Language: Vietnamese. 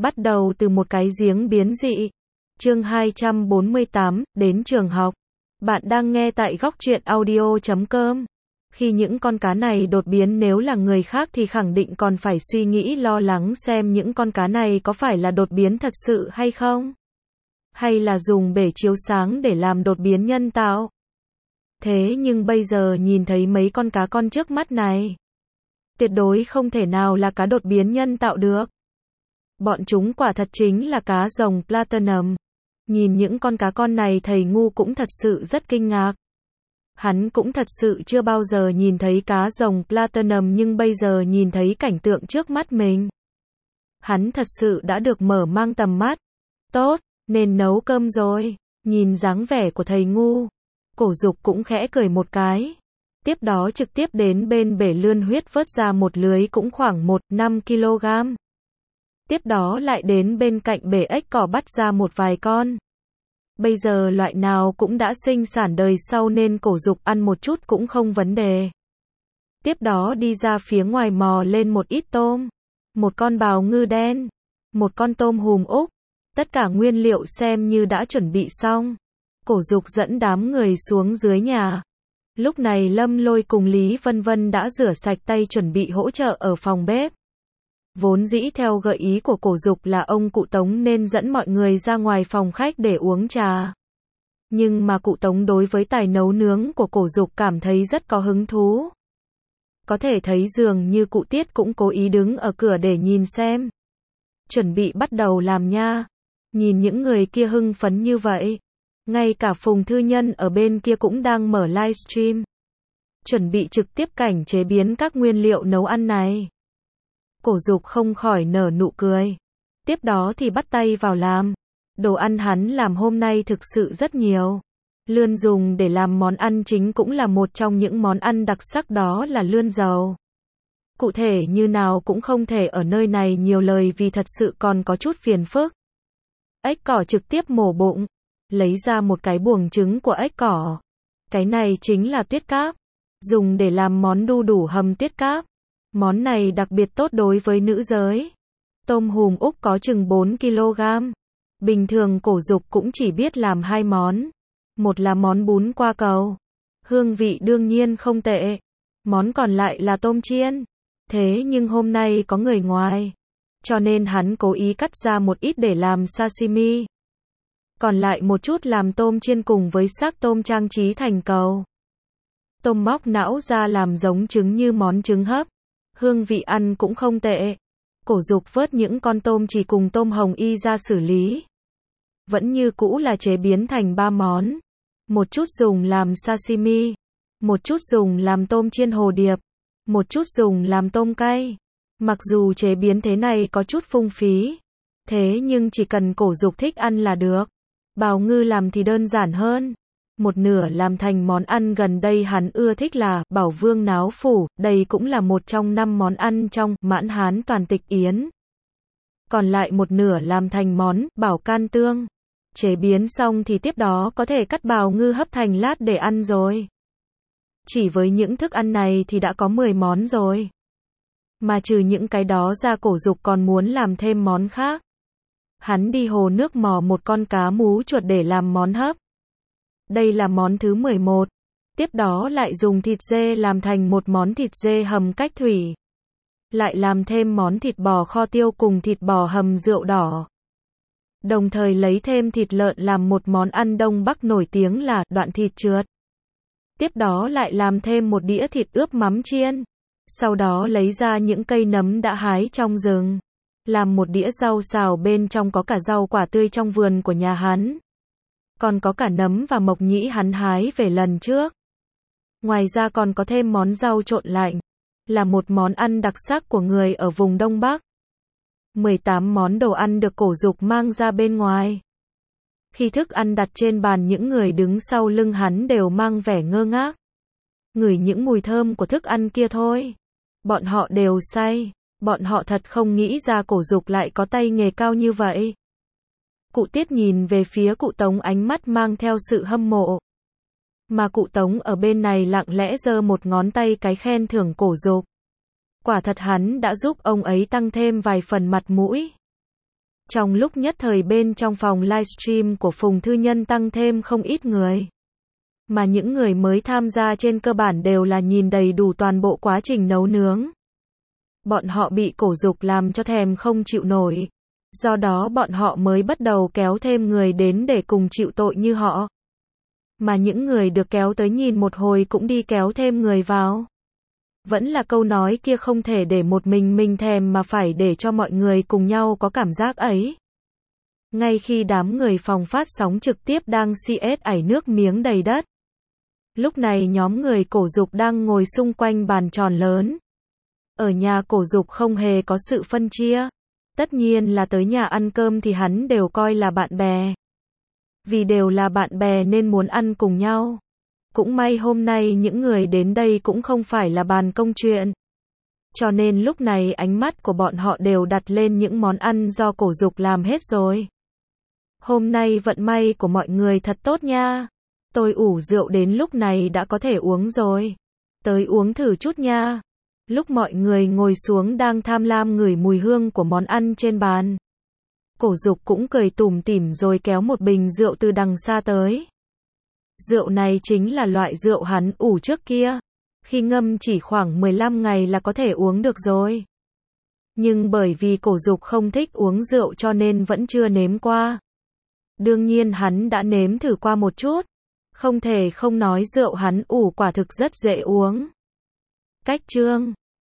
Bắt đầu từ một cái giếng biến dị. Chương 248, đến trường học. Bạn đang nghe tại góc truyện audio.com. Khi những con cá này đột biến, nếu là người khác thì khẳng định còn phải suy nghĩ lo lắng xem những con cá này có phải là đột biến thật sự hay không, hay là dùng bể chiếu sáng để làm đột biến nhân tạo. Thế nhưng bây giờ nhìn thấy mấy con cá con trước mắt này, tuyệt đối không thể nào là cá đột biến nhân tạo được. Bọn chúng quả thật chính là cá rồng Platinum. Nhìn những con cá con này, thầy ngu cũng thật sự rất kinh ngạc. Hắn cũng thật sự chưa bao giờ nhìn thấy cá rồng Platinum, nhưng bây giờ nhìn thấy cảnh tượng trước mắt mình, hắn thật sự đã được mở mang tầm mắt. Tốt, nên nấu cơm rồi. Nhìn dáng vẻ của thầy ngu, Cổ Dục cũng khẽ cười một cái. Tiếp đó trực tiếp đến bên bể lươn huyết vớt ra một lưới cũng khoảng 1-5 kg. Tiếp đó lại đến bên cạnh bể ếch cỏ bắt ra một vài con. Bây giờ loại nào cũng đã sinh sản đời sau nên Cổ Dục ăn một chút cũng không vấn đề. Tiếp đó đi ra phía ngoài mò lên một ít tôm, một con bào ngư đen, một con tôm hùm Úc. Tất cả nguyên liệu xem như đã chuẩn bị xong. Cổ Dục dẫn đám người xuống dưới nhà. Lúc này Lâm Lôi cùng Lý Vân Vân đã rửa sạch tay chuẩn bị hỗ trợ ở phòng bếp. Vốn dĩ theo gợi ý của Cổ Dục là ông cụ Tống nên dẫn mọi người ra ngoài phòng khách để uống trà. Nhưng mà cụ Tống đối với tài nấu nướng của Cổ Dục cảm thấy rất có hứng thú. Có thể thấy dường như cụ Tiết cũng cố ý đứng ở cửa để nhìn xem. Chuẩn bị bắt đầu làm nha. Nhìn những người kia hưng phấn như vậy, ngay cả Phùng Thư Nhân ở bên kia cũng đang mở livestream, chuẩn bị trực tiếp cảnh chế biến các nguyên liệu nấu ăn này. Cổ Dục không khỏi nở nụ cười. Tiếp đó thì bắt tay vào làm. Đồ ăn hắn làm hôm nay thực sự rất nhiều. Lươn dùng để làm món ăn chính cũng là một trong những món ăn đặc sắc, đó là lươn dầu. Cụ thể như nào cũng không thể ở nơi này nhiều lời vì thật sự còn có chút phiền phức. Ếch cỏ trực tiếp mổ bụng, lấy ra một cái buồng trứng của ếch cỏ. Cái này chính là tiết cáp, dùng để làm món đu đủ hầm tiết cáp. Món này đặc biệt tốt đối với nữ giới. Tôm hùm Úc có chừng 4 kg. Bình thường Cổ Dục cũng chỉ biết làm 2 món. Một là món bún qua cầu, hương vị đương nhiên không tệ. Món còn lại là tôm chiên. Thế nhưng hôm nay có người ngoài, cho nên hắn cố ý cắt ra một ít để làm sashimi. Còn lại một chút làm tôm chiên cùng với xác tôm trang trí thành cầu. Tôm móc não ra làm giống trứng như món trứng hấp. Hương vị ăn cũng không tệ. Cổ Dục vớt những con tôm chỉ cùng tôm hồng y ra xử lý. Vẫn như cũ là chế biến thành 3 món. Một chút dùng làm sashimi, một chút dùng làm tôm chiên hồ điệp, một chút dùng làm tôm cay. Mặc dù chế biến thế này có chút phung phí, thế nhưng chỉ cần Cổ Dục thích ăn là được. Bào ngư làm thì đơn giản hơn. Một nửa làm thành món ăn gần đây hắn ưa thích là Bảo Vương Náo Phủ, đây cũng là một trong 5 món ăn trong Mãn Hán Toàn Tịch Yến. Còn lại một nửa làm thành món Bảo Can Tương. Chế biến xong thì tiếp đó có thể cắt bào ngư hấp thành lát để ăn rồi. Chỉ với những thức ăn này thì đã có 10 món rồi. Mà trừ những cái đó ra, Cổ Dục còn muốn làm thêm món khác. Hắn đi hồ nước mò một con cá mú chuột để làm món hấp. Đây là món thứ 11. Tiếp đó lại dùng thịt dê làm thành một món thịt dê hầm cách thủy. Lại làm thêm món thịt bò kho tiêu cùng thịt bò hầm rượu đỏ. Đồng thời lấy thêm thịt lợn làm một món ăn Đông Bắc nổi tiếng là đoạn thịt trượt. Tiếp đó lại làm thêm một đĩa thịt ướp mắm chiên. Sau đó lấy ra những cây nấm đã hái trong rừng. Làm một đĩa rau xào, bên trong có cả rau quả tươi trong vườn của nhà hắn. Còn có cả nấm và mộc nhĩ hắn hái về lần trước. Ngoài ra còn có thêm món rau trộn lạnh. Là một món ăn đặc sắc của người ở vùng Đông Bắc. 18 món đồ ăn được Cổ Dục mang ra bên ngoài. Khi thức ăn đặt trên bàn, những người đứng sau lưng hắn đều mang vẻ ngơ ngác. Ngửi những mùi thơm của thức ăn kia thôi, bọn họ đều say. Bọn họ thật không nghĩ ra Cổ Dục lại có tay nghề cao như vậy. Cụ Tiết nhìn về phía cụ Tống, ánh mắt mang theo sự hâm mộ. Mà cụ Tống ở bên này lặng lẽ giơ một ngón tay cái khen thưởng Cổ Dục. Quả thật hắn đã giúp ông ấy tăng thêm vài phần mặt mũi. Trong lúc nhất thời bên trong phòng livestream của Phùng Thư Nhân tăng thêm không ít người. Mà những người mới tham gia trên cơ bản đều là nhìn đầy đủ toàn bộ quá trình nấu nướng. Bọn họ bị Cổ Dục làm cho thèm không chịu nổi. Do đó bọn họ mới bắt đầu kéo thêm người đến để cùng chịu tội như họ. Mà những người được kéo tới nhìn một hồi cũng đi kéo thêm người vào. Vẫn là câu nói kia, không thể để một mình thèm mà phải để cho mọi người cùng nhau có cảm giác ấy. Ngay khi đám người phòng phát sóng trực tiếp đang CS ảy nước miếng đầy đất. Lúc này nhóm người Cổ Dục đang ngồi xung quanh bàn tròn lớn. Ở nhà Cổ Dục không hề có sự phân chia. Tất nhiên là tới nhà ăn cơm thì hắn đều coi là bạn bè. Vì đều là bạn bè nên muốn ăn cùng nhau. Cũng may hôm nay những người đến đây cũng không phải là bàn công chuyện. Cho nên lúc này ánh mắt của bọn họ đều đặt lên những món ăn do Cổ Dục làm hết rồi. Hôm nay vận may của mọi người thật tốt nha. Tôi ủ rượu đến lúc này đã có thể uống rồi. Tới uống thử chút nha. Lúc mọi người ngồi xuống đang tham lam ngửi mùi hương của món ăn trên bàn. Cổ Dục cũng cười tủm tỉm rồi kéo một bình rượu từ đằng xa tới. Rượu này chính là loại rượu hắn ủ trước kia. Khi ngâm chỉ khoảng 15 ngày là có thể uống được rồi. Nhưng bởi vì Cổ Dục không thích uống rượu cho nên vẫn chưa nếm qua. Đương nhiên hắn đã nếm thử qua một chút. Không thể không nói rượu hắn ủ quả thực rất dễ uống. Cách chương